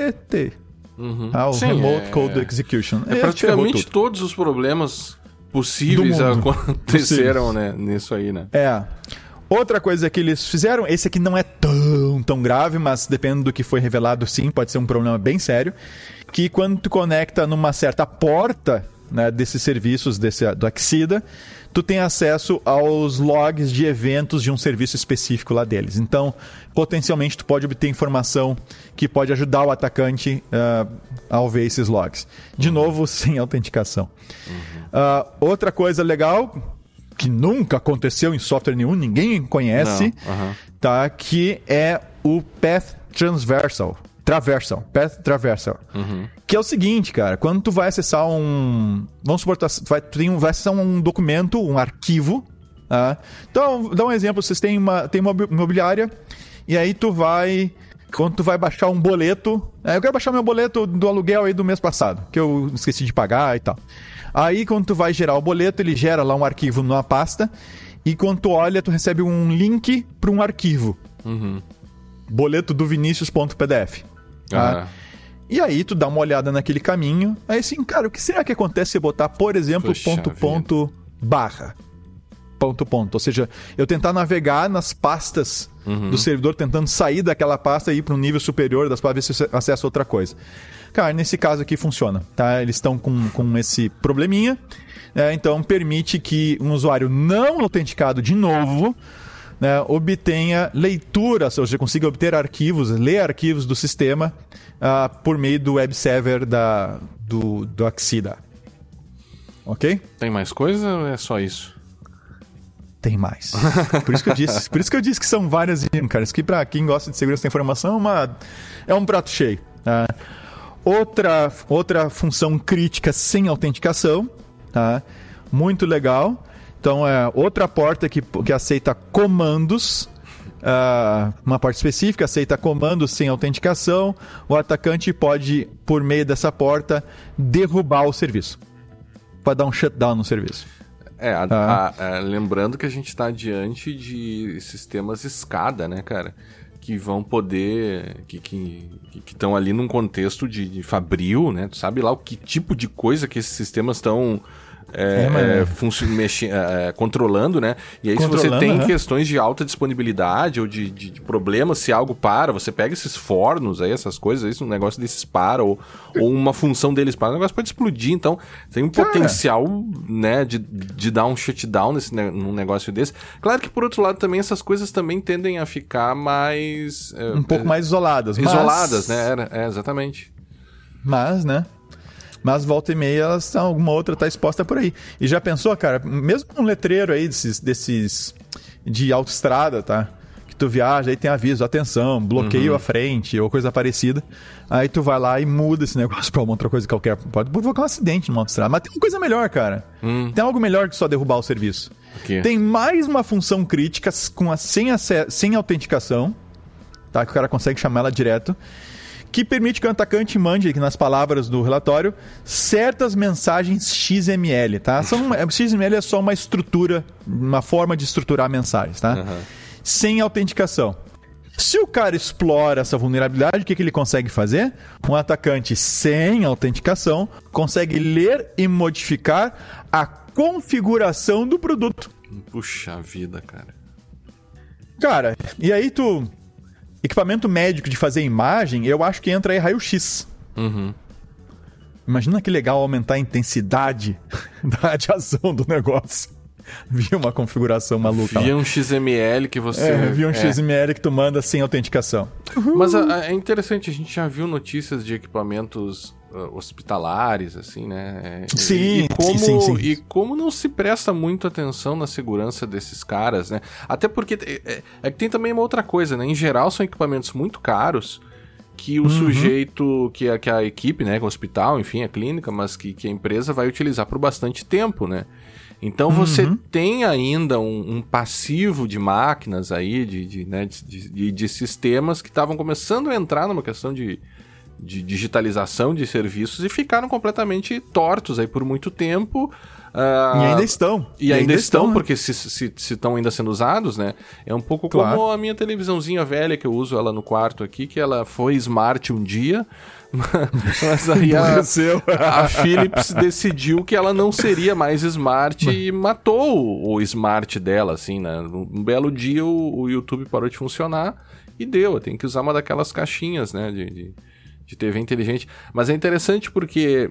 O Sim, Remote Code Execution. Praticamente todos os problemas possíveis aconteceram, né, nisso aí, né? Outra coisa que eles fizeram, esse aqui não é tão grave, mas dependendo do que foi revelado, sim, pode ser um problema bem sério, que quando tu conecta numa certa porta, né, desses serviços do Axida, tu tem acesso aos logs de eventos de um serviço específico lá deles. Então, potencialmente, tu pode obter informação que pode ajudar o atacante ao ver esses logs. De novo, sem autenticação. Outra coisa legal, que nunca aconteceu em software nenhum, ninguém conhece, tá? Que é o Path Traversal. Path Traversal. Que é o seguinte, cara, quando tu vai acessar vamos supor, tu vai acessar um documento, um arquivo, tá? Então, dá um exemplo, vocês têm uma imobiliária, e aí quando tu vai baixar um boleto, eu quero baixar meu boleto do aluguel aí do mês passado, que eu esqueci de pagar e tal. Aí, quando tu vai gerar o boleto, ele gera lá um arquivo numa pasta, e quando tu olha, tu recebe um link para um arquivo. Boleto do Vinicius.pdf. Tá? E aí, tu dá uma olhada naquele caminho, aí assim, cara, o que será que acontece se eu botar, por exemplo, /. Ou seja, eu tentar navegar nas pastas do servidor, tentando sair daquela pasta e ir para um nível superior das para ver se você acessa outra coisa. Cara, nesse caso aqui funciona, tá? Eles estão com esse probleminha, então permite que um usuário não autenticado de novo, né, obtenha leitura, ou seja, consiga obter arquivos, ler arquivos do sistema por meio do web server do Axida. Ok? Tem mais coisa ou é só isso? Tem mais. Por isso que eu disse que são várias, cara. Isso aqui, pra quem gosta de segurança da informação, é um prato cheio. Tá? Outra função crítica sem autenticação, tá? Muito legal. Então, é outra porta que aceita comandos, uma porta específica, aceita comandos sem autenticação. O atacante pode, por meio dessa porta, derrubar o serviço. Pode dar um shutdown no serviço. Lembrando que a gente está diante de sistemas escada, né, cara? Que vão poder... Que estão ali num contexto de fabril, né? Tu sabe lá o que tipo de coisa que esses sistemas estão... controlando, né? E aí se você tem questões de alta disponibilidade ou de problemas, se algo para, você pega esses fornos aí, essas coisas, aí, um negócio desses para, ou uma função deles para, o negócio pode explodir, então tem um potencial, né, de dar um shutdown num negócio desse. Claro que por outro lado também essas coisas também tendem a ficar mais... um pouco mais isoladas. Isoladas, né? Exatamente. Mas, né? Mas volta e meia, alguma outra tá exposta por aí. E já pensou, cara, mesmo um letreiro aí desses de autoestrada, tá? Que tu viaja, aí tem aviso, atenção, bloqueio à frente ou coisa parecida. Aí tu vai lá e muda esse negócio pra uma outra coisa qualquer. Pode provocar um acidente numa autoestrada. Mas tem uma coisa melhor, cara. Tem algo melhor que só derrubar o serviço. Tem mais uma função crítica sem autenticação, tá? Que o cara consegue chamar ela direto, que permite que o atacante mande, aqui nas palavras do relatório, certas mensagens XML, tá? XML é só uma estrutura, uma forma de estruturar mensagens, tá? Sem autenticação. Se o cara explora essa vulnerabilidade, o que ele consegue fazer? Um atacante sem autenticação consegue ler e modificar a configuração do produto. Puxa vida, cara. Cara, e aí equipamento médico de fazer imagem, eu acho que entra aí raio-x. Imagina que legal aumentar a intensidade da radiação do negócio. Via uma configuração maluca. Via um XML que você... Via um XML que tu manda sem autenticação. Mas é interessante, a gente já viu notícias de equipamentos hospitalares, assim, né? Sim. E como não se presta muito atenção na segurança desses caras, né? Até porque que tem também uma outra coisa, né? Em geral são equipamentos muito caros que o sujeito, que a equipe, né? O hospital, enfim, a clínica, mas que a empresa vai utilizar por bastante tempo, né? Então você tem ainda um passivo de máquinas aí, de sistemas que estavam começando a entrar numa questão de digitalização de serviços e ficaram completamente tortos aí por muito tempo. E ainda estão. E ainda estão, né? Porque se estão ainda sendo usados, né? É um pouco como a minha televisãozinha velha que eu uso ela no quarto aqui, que ela foi smart um dia, mas aí a Philips decidiu que ela não seria mais smart e matou o smart dela, assim, né? Um belo dia o YouTube parou de funcionar e deu. Tem que usar uma daquelas caixinhas, né? De TV inteligente. Mas é interessante porque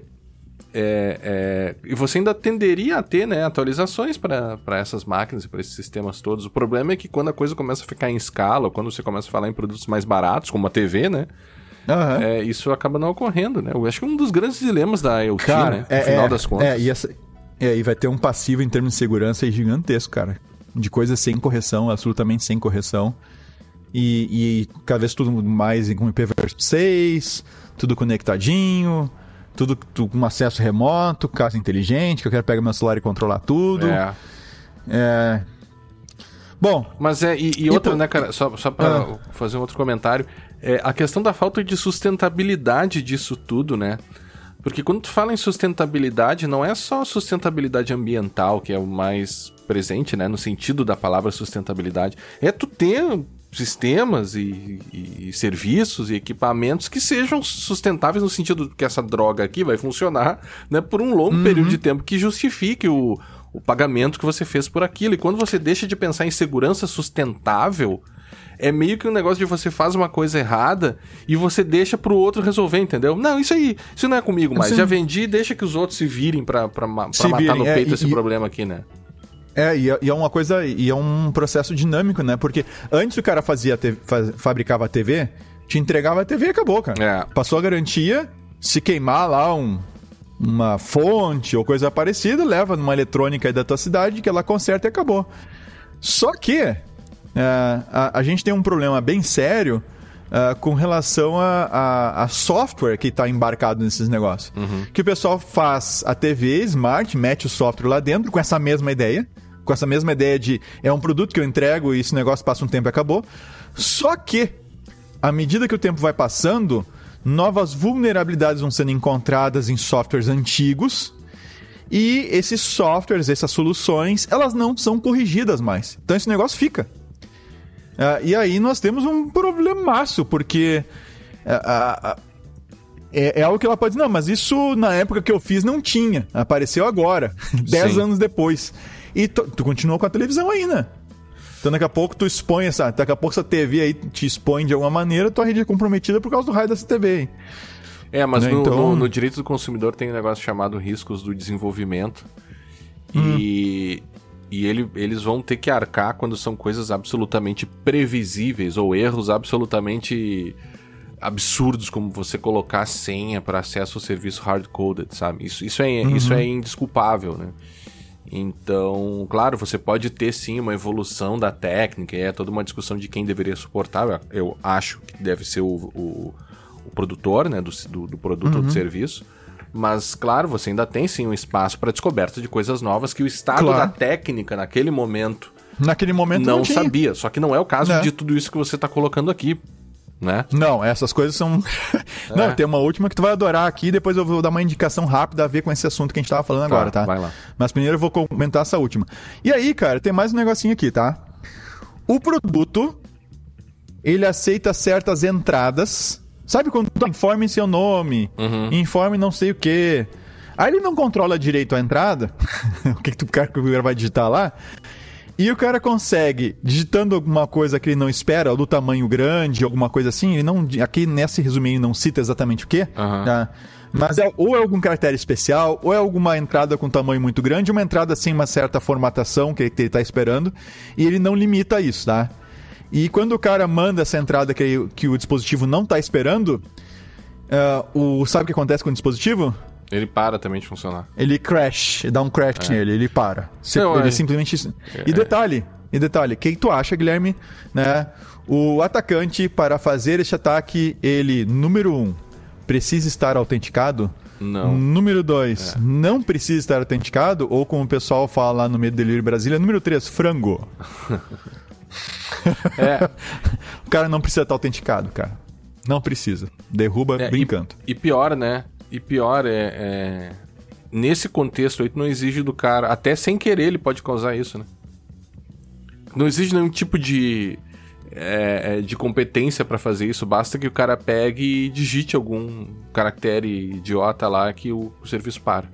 e você ainda tenderia a ter, né, atualizações para essas máquinas e para esses sistemas todos. O problema é que quando a coisa começa a ficar em escala, ou quando você começa a falar em produtos mais baratos, como a TV, né? Isso acaba não ocorrendo, né? Eu acho que um dos grandes dilemas da IoT, né? No final das contas. E vai ter um passivo em termos de segurança gigantesco, cara. De coisas sem correção, absolutamente sem correção. E cada vez tudo mais com IPv6, tudo conectadinho, tudo com acesso remoto, casa inteligente, que eu quero pegar meu celular e controlar tudo. Bom... Mas outra, né, cara, só pra fazer um outro comentário, a questão da falta de sustentabilidade disso tudo, né? Porque quando tu fala em sustentabilidade, não é só sustentabilidade ambiental, que é o mais presente, né, no sentido da palavra sustentabilidade. É tu ter sistemas e serviços e equipamentos que sejam sustentáveis no sentido que essa droga aqui vai funcionar, né, por um longo período de tempo que justifique o pagamento que você fez por aquilo. E quando você deixa de pensar em segurança sustentável, é meio que um negócio de você faz uma coisa errada e você deixa pro outro resolver, entendeu? Não, isso não é comigo mais. Já vendi, deixa que os outros se virem pra matar no peito esse problema aqui, né? E é uma coisa, e é um processo dinâmico, né? Porque antes o cara fabricava a TV, te entregava a TV e acabou, cara. Passou a garantia, se queimar lá uma fonte ou coisa parecida, leva numa eletrônica aí da tua cidade que ela conserta e acabou. Só que a gente tem um problema bem sério com relação a software que está embarcado nesses negócios. Que o pessoal faz a TV Smart, mete o software lá dentro com essa mesma ideia. Com essa mesma ideia de é um produto que eu entrego e esse negócio passa um tempo e acabou. Só que, à medida que o tempo vai passando, novas vulnerabilidades vão sendo encontradas em softwares antigos e esses softwares, essas soluções, elas não são corrigidas mais. Então esse negócio fica. E aí nós temos um problemaço, porque é algo que ela pode dizer, não, mas isso na época que eu fiz não tinha, apareceu agora, 10 anos depois. E tu continuou com a televisão ainda. Então daqui a pouco tu expõe daqui a pouco essa TV aí te expõe de alguma maneira, tua rede é comprometida por causa do raio dessa TV aí. Mas no direito do consumidor tem um negócio chamado riscos do desenvolvimento. E eles vão ter que arcar quando são coisas absolutamente previsíveis ou erros absolutamente absurdos como você colocar senha para acesso ao serviço hard-coded, sabe? Isso é indesculpável, né? Então, claro, você pode ter sim uma evolução da técnica, e é toda uma discussão de quem deveria suportar. Eu acho que deve ser o produtor, né, do produto ou do serviço. Mas, claro, você ainda tem sim um espaço para descoberta de coisas novas que o estado da técnica naquele momento não sabia. Só que não é o caso de tudo isso que você está colocando aqui, né? Não, essas coisas são... Não, tem uma última que tu vai adorar aqui, depois eu vou dar uma indicação rápida a ver com esse assunto que a gente tava falando agora, tá? Vai lá. Mas primeiro eu vou comentar essa última. E aí, cara, tem mais um negocinho aqui, tá? O produto, ele aceita certas entradas. Sabe quando tu informe seu nome, informe não sei o quê. Aí ele não controla direito a entrada, o que o cara vai digitar lá, e o cara consegue, digitando alguma coisa que ele não espera, do tamanho grande, alguma coisa assim, ele não, aqui nesse resumo ele não cita exatamente o quê, tá? Mas ou é algum caractere especial, ou é alguma entrada com tamanho muito grande, uma entrada sem uma certa formatação que ele está esperando, e ele não limita isso, tá? E quando o cara manda essa entrada que o dispositivo não está esperando, sabe o que acontece com o dispositivo? Ele para também de funcionar. Ele dá um crash nele, ele para. Ele simplesmente... E detalhe, o que tu acha, Guilherme? Né? O atacante, para fazer este ataque, ele, número 1, precisa estar autenticado? Não. Número 2, não precisa estar autenticado? Ou como o pessoal fala lá no Medo Delírio Brasília, número 3, frango. O cara não precisa estar autenticado, cara. Não precisa. Derruba brincando. E pior, né? E pior nesse contexto aí, tu não exige do cara, até sem querer ele pode causar isso, né? Não exige nenhum tipo de competência pra fazer isso, basta que o cara pegue e digite algum caractere idiota lá que o serviço para.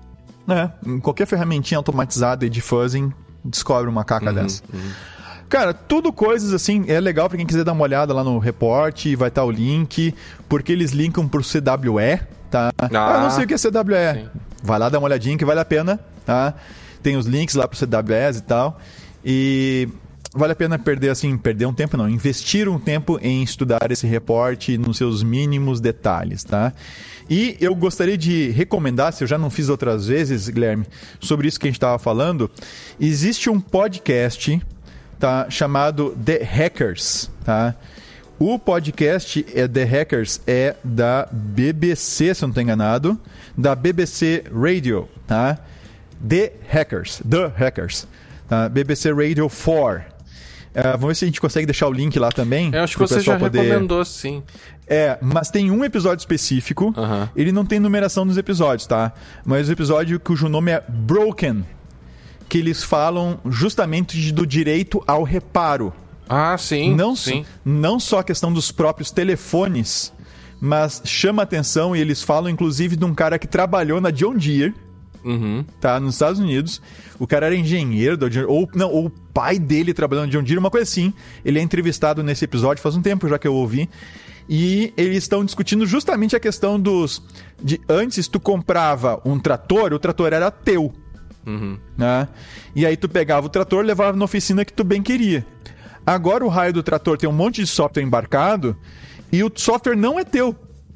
Em qualquer ferramentinha automatizada de fuzzing, descobre uma caca dessa. Cara, tudo coisas assim, é legal pra quem quiser dar uma olhada lá no report, vai estar o link, porque eles linkam pro CWE, tá? Eu não sei o que é CWE. Sim. Vai lá dar uma olhadinha que vale a pena, tá? Tem os links lá pro CWEs e tal. E vale a pena perder um tempo, não, investir um tempo em estudar esse report nos seus mínimos detalhes, tá? E eu gostaria de recomendar, se eu já não fiz outras vezes, Guilherme, sobre isso que a gente estava falando, existe um podcast, tá, chamado The Hackers, tá? O podcast The Hackers é da BBC, se eu não estou enganado, da BBC Radio, tá? The Hackers, tá? BBC Radio 4. Vamos ver se a gente consegue deixar o link lá também. Eu acho que você já recomendou, sim. Mas tem um episódio específico, ele não tem numeração dos episódios, tá? Mas o episódio cujo nome é Broken, que eles falam justamente do direito ao reparo. Sim. Não só a questão dos próprios telefones, mas chama atenção e eles falam inclusive de um cara que trabalhou na John Deere, tá, nos Estados Unidos. O cara era engenheiro da John Deere, ou o pai dele trabalhando na John Deere, uma coisa assim. Ele é entrevistado nesse episódio, faz um tempo já que eu ouvi. E eles estão discutindo justamente a questão de antes tu comprava um trator, o trator era teu. Né? E aí tu pegava o trator e levava na oficina que tu bem queria. Agora o raio do trator tem um monte de software embarcado e o software não é teu.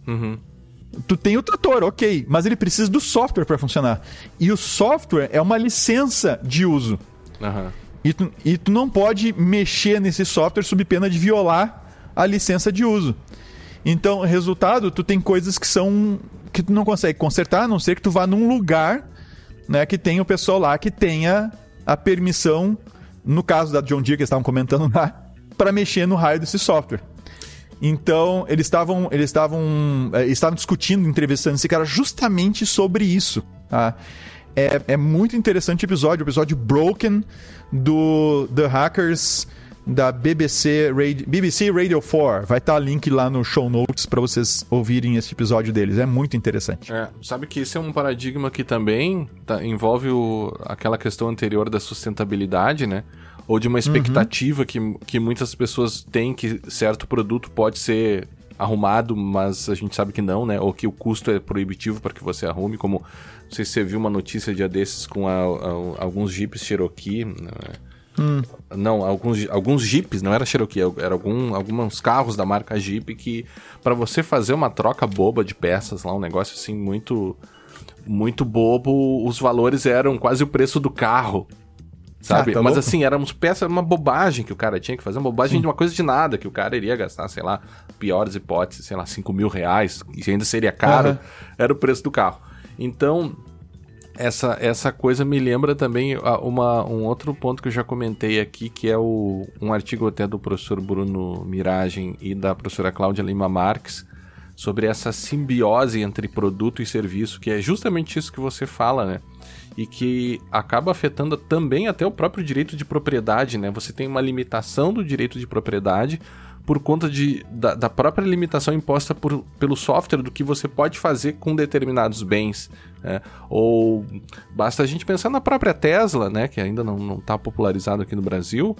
Tu tem o trator, ok, mas ele precisa do software para funcionar. E o software é uma licença de uso. E tu não pode mexer nesse software sob pena de violar a licença de uso. Então, resultado, tu tem coisas que tu não consegue consertar, a não ser que tu vá num lugar, né, que tenha o pessoal lá que tenha a permissão, no caso da John Deere que eles estavam comentando lá, para mexer no raio desse software. Então, eles estavam discutindo, entrevistando esse cara justamente sobre isso. Tá? É muito interessante o episódio Broken do The Hackers da BBC Radio 4. Vai estar o link lá no show notes para vocês ouvirem esse episódio deles. É muito interessante. Sabe que esse é um paradigma que também envolve aquela questão anterior da sustentabilidade, né? Ou de uma expectativa que muitas pessoas têm que certo produto pode ser arrumado, mas a gente sabe que não, né? Ou que o custo é proibitivo para que você arrume, como não sei se você viu uma notícia dia desses com alguns Jeeps Cherokee, né? Não, alguns Jeeps, não era Cherokee, era alguns carros da marca Jeep que, pra você fazer uma troca boba de peças lá, um negócio assim muito, muito bobo, os valores eram quase o preço do carro, sabe? Tá Mas louco. assim, era uma bobagem que o cara tinha que fazer, uma bobagem de uma coisa de nada, que o cara iria gastar, sei lá, piores hipóteses, sei lá, R$5.000, e ainda seria caro, era o preço do carro. Então, essa coisa me lembra também um outro ponto que eu já comentei aqui, que é um artigo até do professor Bruno Miragem e da professora Cláudia Lima Marques, sobre essa simbiose entre produto e serviço, que é justamente isso que você fala, né? E que acaba afetando também até o próprio direito de propriedade, né? Você tem uma limitação do direito de propriedade por conta da própria limitação imposta pelo software do que você pode fazer com determinados bens, né? Ou basta a gente pensar na própria Tesla, né? Que ainda não está popularizado aqui no Brasil,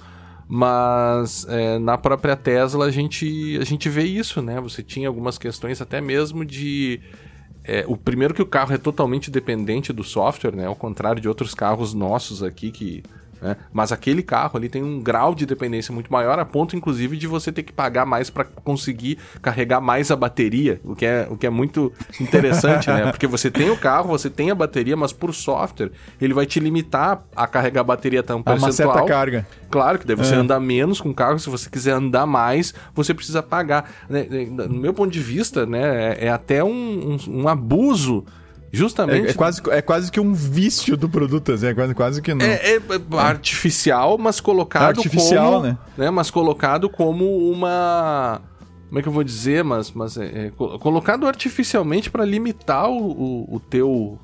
mas na própria Tesla a gente vê isso, né? Você tinha algumas questões até mesmo de... o primeiro que o carro é totalmente dependente do software, né? Ao contrário de outros carros nossos aqui né? Mas aquele carro ali tem um grau de dependência muito maior, a ponto inclusive de você ter que pagar mais para conseguir carregar mais a bateria, o que é muito interessante, né? Porque você tem o carro, você tem a bateria, mas por software ele vai te limitar a carregar a bateria até um percentual. Uma certa carga. Claro que daí você anda menos com o carro, se você quiser andar mais, você precisa pagar. No meu ponto de vista, né, é até um abuso. Justamente... É quase que um vício do produto, assim, quase que não. É artificial, mas colocado artificial, como... né? Mas colocado como uma... Como é que eu vou dizer? Mas colocado artificialmente para limitar o teu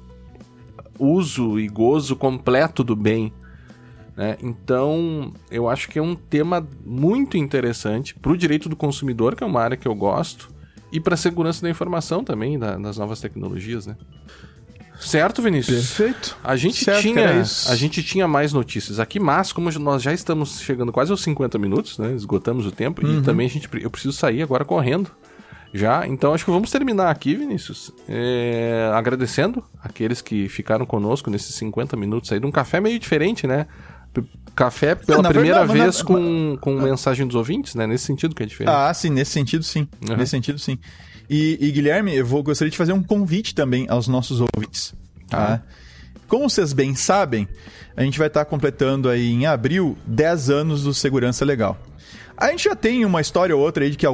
uso e gozo completo do bem, né? Então, eu acho que é um tema muito interessante para o direito do consumidor, que é uma área que eu gosto, e para a segurança da informação também, das novas tecnologias, né? Certo, Vinícius? Perfeito. A gente tinha mais notícias aqui, mas como nós já estamos chegando quase aos 50 minutos, né? Esgotamos o tempo, e também eu preciso sair agora correndo já. Então acho que vamos terminar aqui, Vinícius, agradecendo aqueles que ficaram conosco nesses 50 minutos aí, de um café meio diferente, né? Café pela primeira vez com mensagem dos ouvintes, né? Nesse sentido que é diferente. Ah, sim, nesse sentido sim. Uhum. Nesse sentido sim. E Guilherme, gostaria de fazer um convite também aos nossos ouvintes. Tá? Como vocês bem sabem, a gente vai estar completando aí em abril 10 anos do Segurança Legal. A gente já tem uma história ou outra aí de que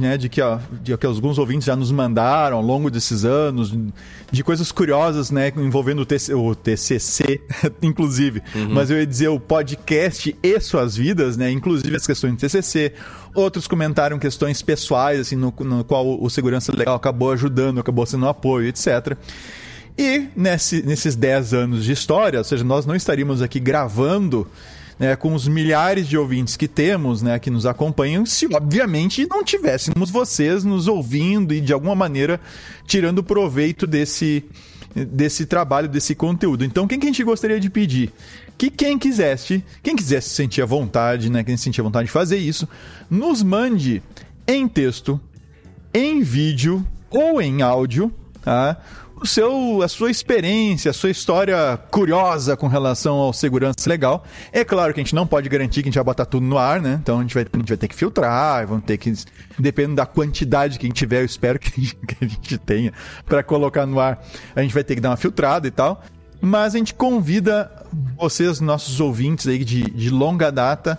alguns ouvintes já nos mandaram ao longo desses anos, de coisas curiosas, né, envolvendo o TCC, inclusive. Mas eu ia dizer o podcast e suas vidas, né, inclusive as questões do TCC. Outros comentaram questões pessoais, assim, no qual o Segurança Legal acabou ajudando, acabou sendo um apoio, etc. E nesses 10 anos de história, ou seja, nós não estaríamos aqui gravando, né, com os milhares de ouvintes que temos, né, que nos acompanham, se obviamente não tivéssemos vocês nos ouvindo e de alguma maneira tirando proveito desse trabalho, desse conteúdo. Então, quem que a gente gostaria de pedir? Que quem quisesse sentir a vontade, né, quem sentir a vontade de fazer isso, nos mande em texto, em vídeo ou em áudio, tá? A sua experiência, a sua história curiosa com relação ao Segurança Legal. É claro que a gente não pode garantir que a gente vai botar tudo no ar, né? Então a gente vai ter que filtrar, vamos ter que... Dependendo da quantidade que a gente tiver, eu espero que a gente tenha para colocar no ar, a gente vai ter que dar uma filtrada e tal. Mas a gente convida vocês, nossos ouvintes aí de longa data,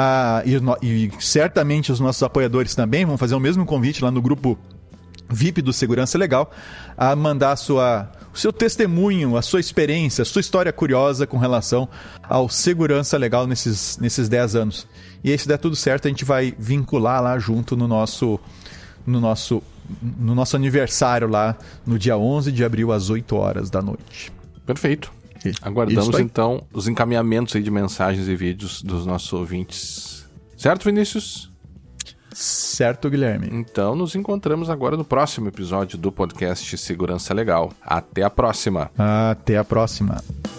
e certamente os nossos apoiadores também, vão fazer o mesmo convite lá no grupo VIP do Segurança Legal, a mandar o seu testemunho, a sua experiência, a sua história curiosa com relação ao Segurança Legal nesses 10 anos. E aí, se der tudo certo, a gente vai vincular lá junto no nosso aniversário lá, no dia 11 de abril, às 8 horas da noite. Perfeito. Aguardamos então os encaminhamentos aí de mensagens e vídeos dos nossos ouvintes. Certo, Vinícius? Certo, Guilherme. Então nos encontramos agora no próximo episódio do podcast Segurança Legal. Até a próxima. Até a próxima.